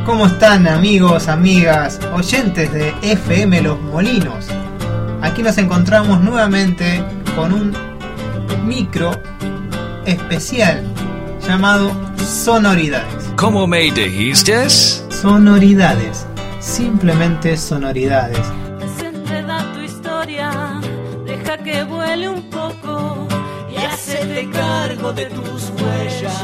¿Cómo están, amigos, amigas, oyentes de FM Los Molinos? Aquí nos encontramos nuevamente con un micro especial llamado Sonoridades. ¿Cómo me dijiste? Sonoridades, simplemente sonoridades. Desenreda tu historia, deja que vuele un poco y hacete cargo de tus huellas.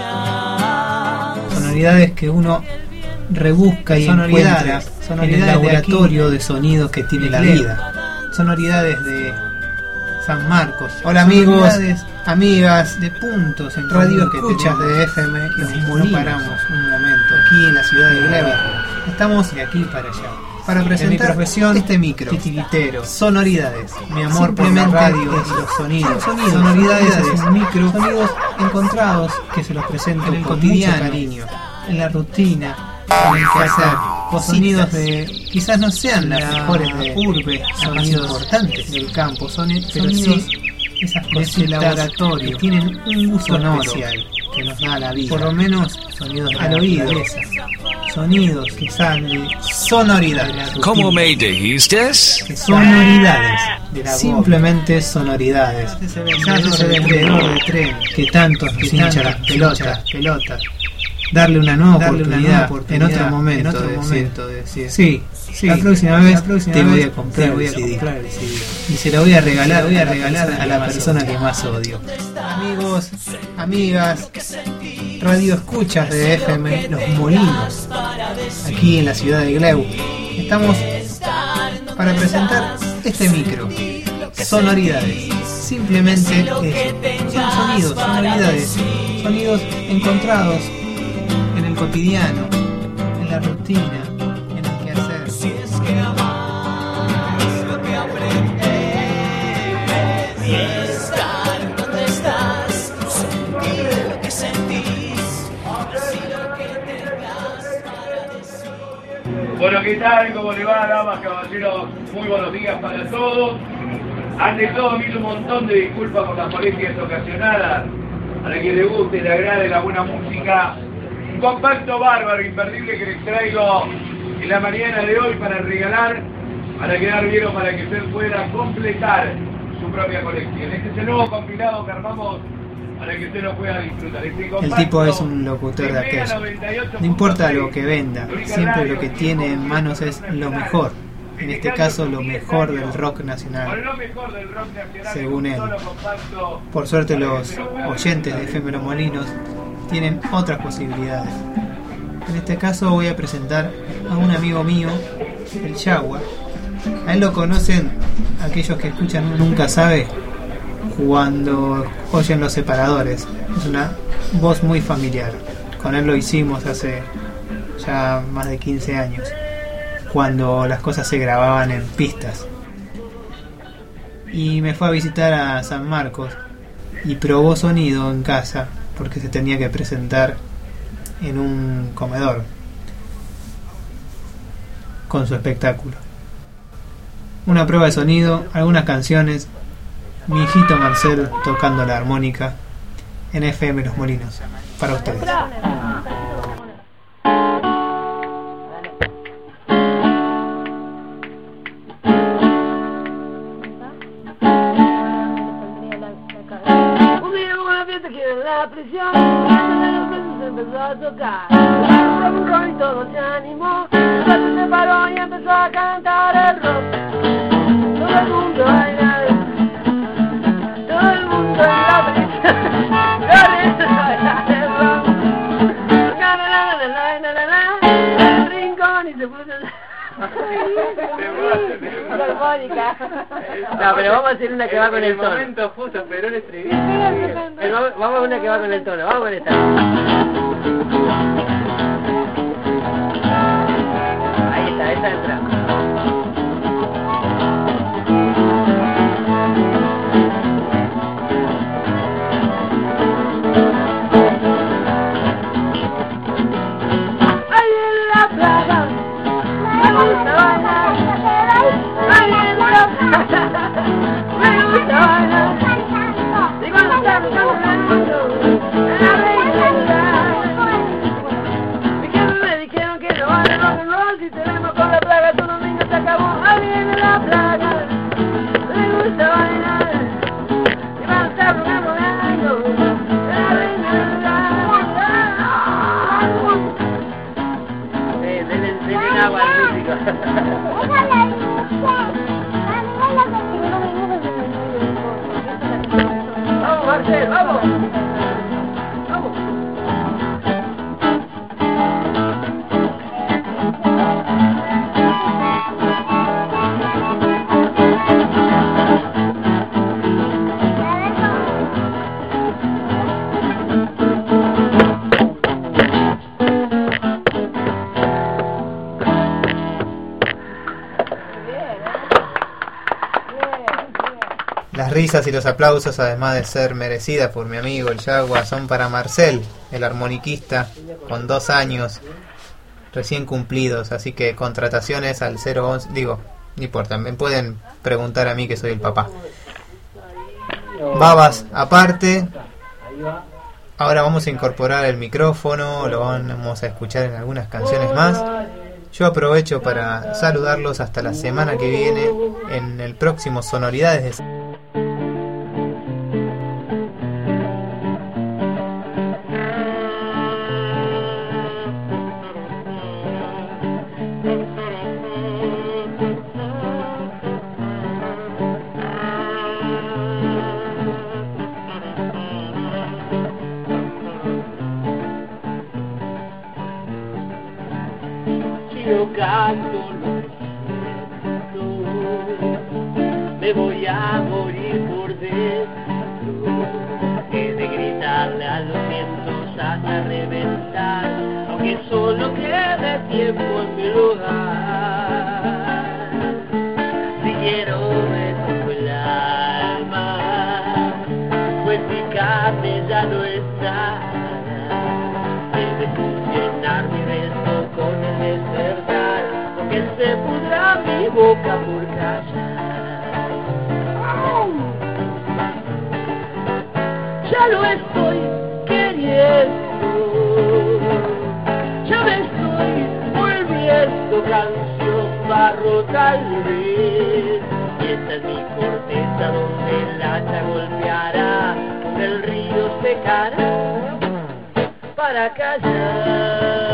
Sonoridades que uno rebusca y encuentra en el laboratorio de sonidos que tiene la vida. Sonoridades de San Marcos. Hola amigos, amigas de Puntos en Radio Escuchas de FM Los Molinos. Paramos un momento aquí en la ciudad de Gleba. Estamos de aquí para allá para presentar mi profesión, este micro titiritero. Sonoridades, mi amor por la radio y los sonidos. Sonoridades es un micro, sonidos encontrados que se los presento en el cotidiano, cariño, en la rutina, en el quehacer. Los sonidos de quizás no sean las mejores de urbe, sonidos importantes del campo, pero sí esas cosas de laboratorio que tienen un uso especial que nos da la vida. Por lo menos sonidos al oído, sonidos que salen de sonoridades. ¿Cómo me dijiste? Sonoridades, simplemente sonoridades. Ya ese vendedor de tren que tanto nos hincha las pelotas. Darle una nueva oportunidad en otro momento de decir sí, la próxima vez te voy a comprar el CD y se lo voy a regalar a la persona que más odio. Amigos, amigas, radio escuchas de FM Los Molinos, aquí en la ciudad de Gleu. Estamos para presentar este micro, Sonoridades. Simplemente eso, son sonidos, sonoridades, sonidos encontrados en el cotidiano, en la rutina, en el quehacer. Si es que amar es lo que aprendes y estar donde estás, sentir lo que sentís, decir lo que tengas para decir. Bueno, ¿qué tal? ¿Cómo le va, damas, caballeros? Muy buenos días para todos. Ante todo, mil un montón de disculpas por las molestias ocasionadas. A la que le guste, le agrade la buena música, un compacto bárbaro, imperdible que les traigo en la mañana de hoy para regalar, para quedar bien o para que usted pueda completar su propia colección. Este es el nuevo compilado que armamos para que usted lo pueda disfrutar. El tipo es un locutor de aquello. No importa lo que venda, siempre lo que tiene en manos es lo mejor. En este caso, lo mejor del rock nacional, según él. Por suerte, los oyentes de FM Los Molinos tienen otras posibilidades. En este caso voy a presentar a un amigo mío, el Jaguar. A él lo conocen aquellos que escuchan Nunca Sabe cuando oyen Los Separadores. Es una voz muy familiar. Con él lo hicimos hace ya más de 15 años, cuando las cosas se grababan en pistas. Y me fue a visitar a San Marcos y probó sonido en casa porque se tenía que presentar en un comedor con su espectáculo. Una prueba de sonido, algunas canciones, mi hijito Marcel tocando la armónica en FM Los Molinos, para ustedes. La prisión, se empezó a tocar, y todo se animó, se paró y empezó a cantar el rock. Todo el mundo baila, todo el mundo en la prisión, el rock. El rincón y se puso no, pero vamos a hacer una que va con el tono. El momento justo, pero el estribillo. Vamos a una que va con el tono. Vamos con esta. Ahí está, esta entra. Ahí en la plaza me gusta bailar. Ahí en la plaza me gusta bailar. Y cuando estamos cantando en la reina. risas y los aplausos, además de ser merecida por mi amigo el Yagua, son para Marcel, el armoniquista, con 2 años recién cumplidos. Así que contrataciones al 011, digo, no importa, me pueden preguntar a mí que soy el papá. Babas aparte. Ahora vamos a incorporar el micrófono, lo vamos a escuchar en algunas canciones más. Yo aprovecho para saludarlos hasta la semana que viene en el próximo Sonoridades de... Yo canto lo siento, me voy a morir por dentro, he de gritarle a los vientos hasta reventar, aunque solo quede tiempo en mi lugar. Si quiero me toco el alma, pues mi carne ya no está, he de fusionar mi resto con el despertar, porque se pudra mi boca por callar. Ya lo estoy queriendo, ya me estoy volviendo canción barro tal vez, y esta es mi corteza donde el hacha golpeará, donde el río secará para callar.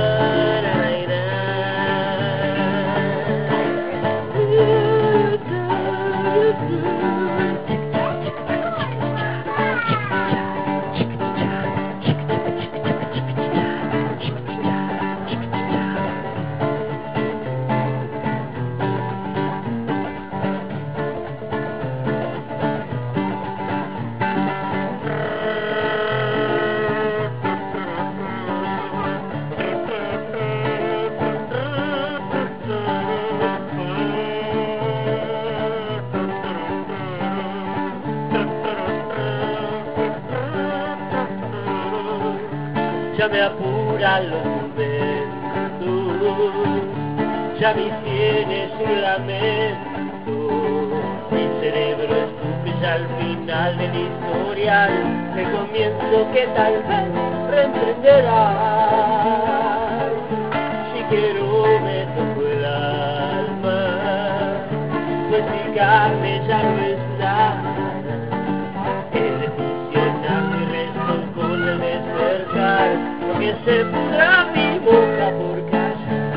Ya me apura la juventud, ya mis sienes un lamento, mi cerebro estupe ya al final del historial, el comienzo que tal vez reemprenderá. Si quiero me toco el alma, pues mi carne ya no está, he de fusionar mi resto con el despertar, que se pudra mi boca por callar.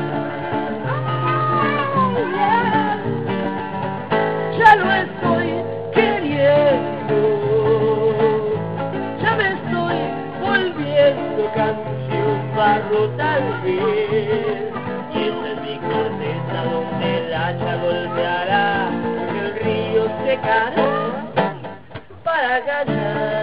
Ya lo estoy queriendo, ya me estoy volviendo canción barro tal vez, y esta es mi corteza donde el hacha golpeará, porque el río secará para callar.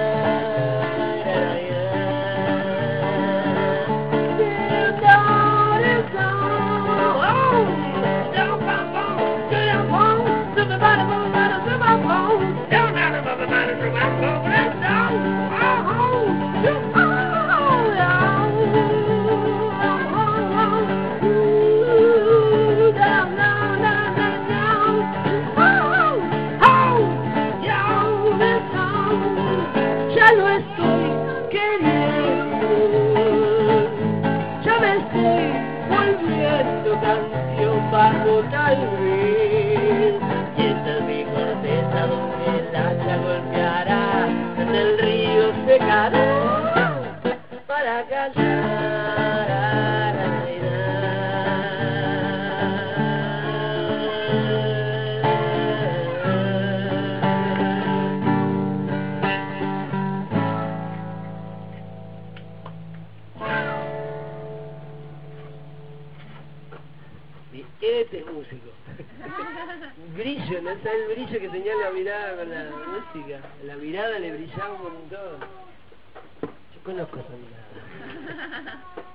Ya lo estoy queriendo, ya me estoy volviendo canción bajo tal vez, y esta es mi corteza donde el hacha golpeará, donde el río secará para callar. Este es músico. Brillo, ¿no sabes el brillo que tenía la mirada con la música? La mirada le brillaba un montón. Yo conozco esa mirada.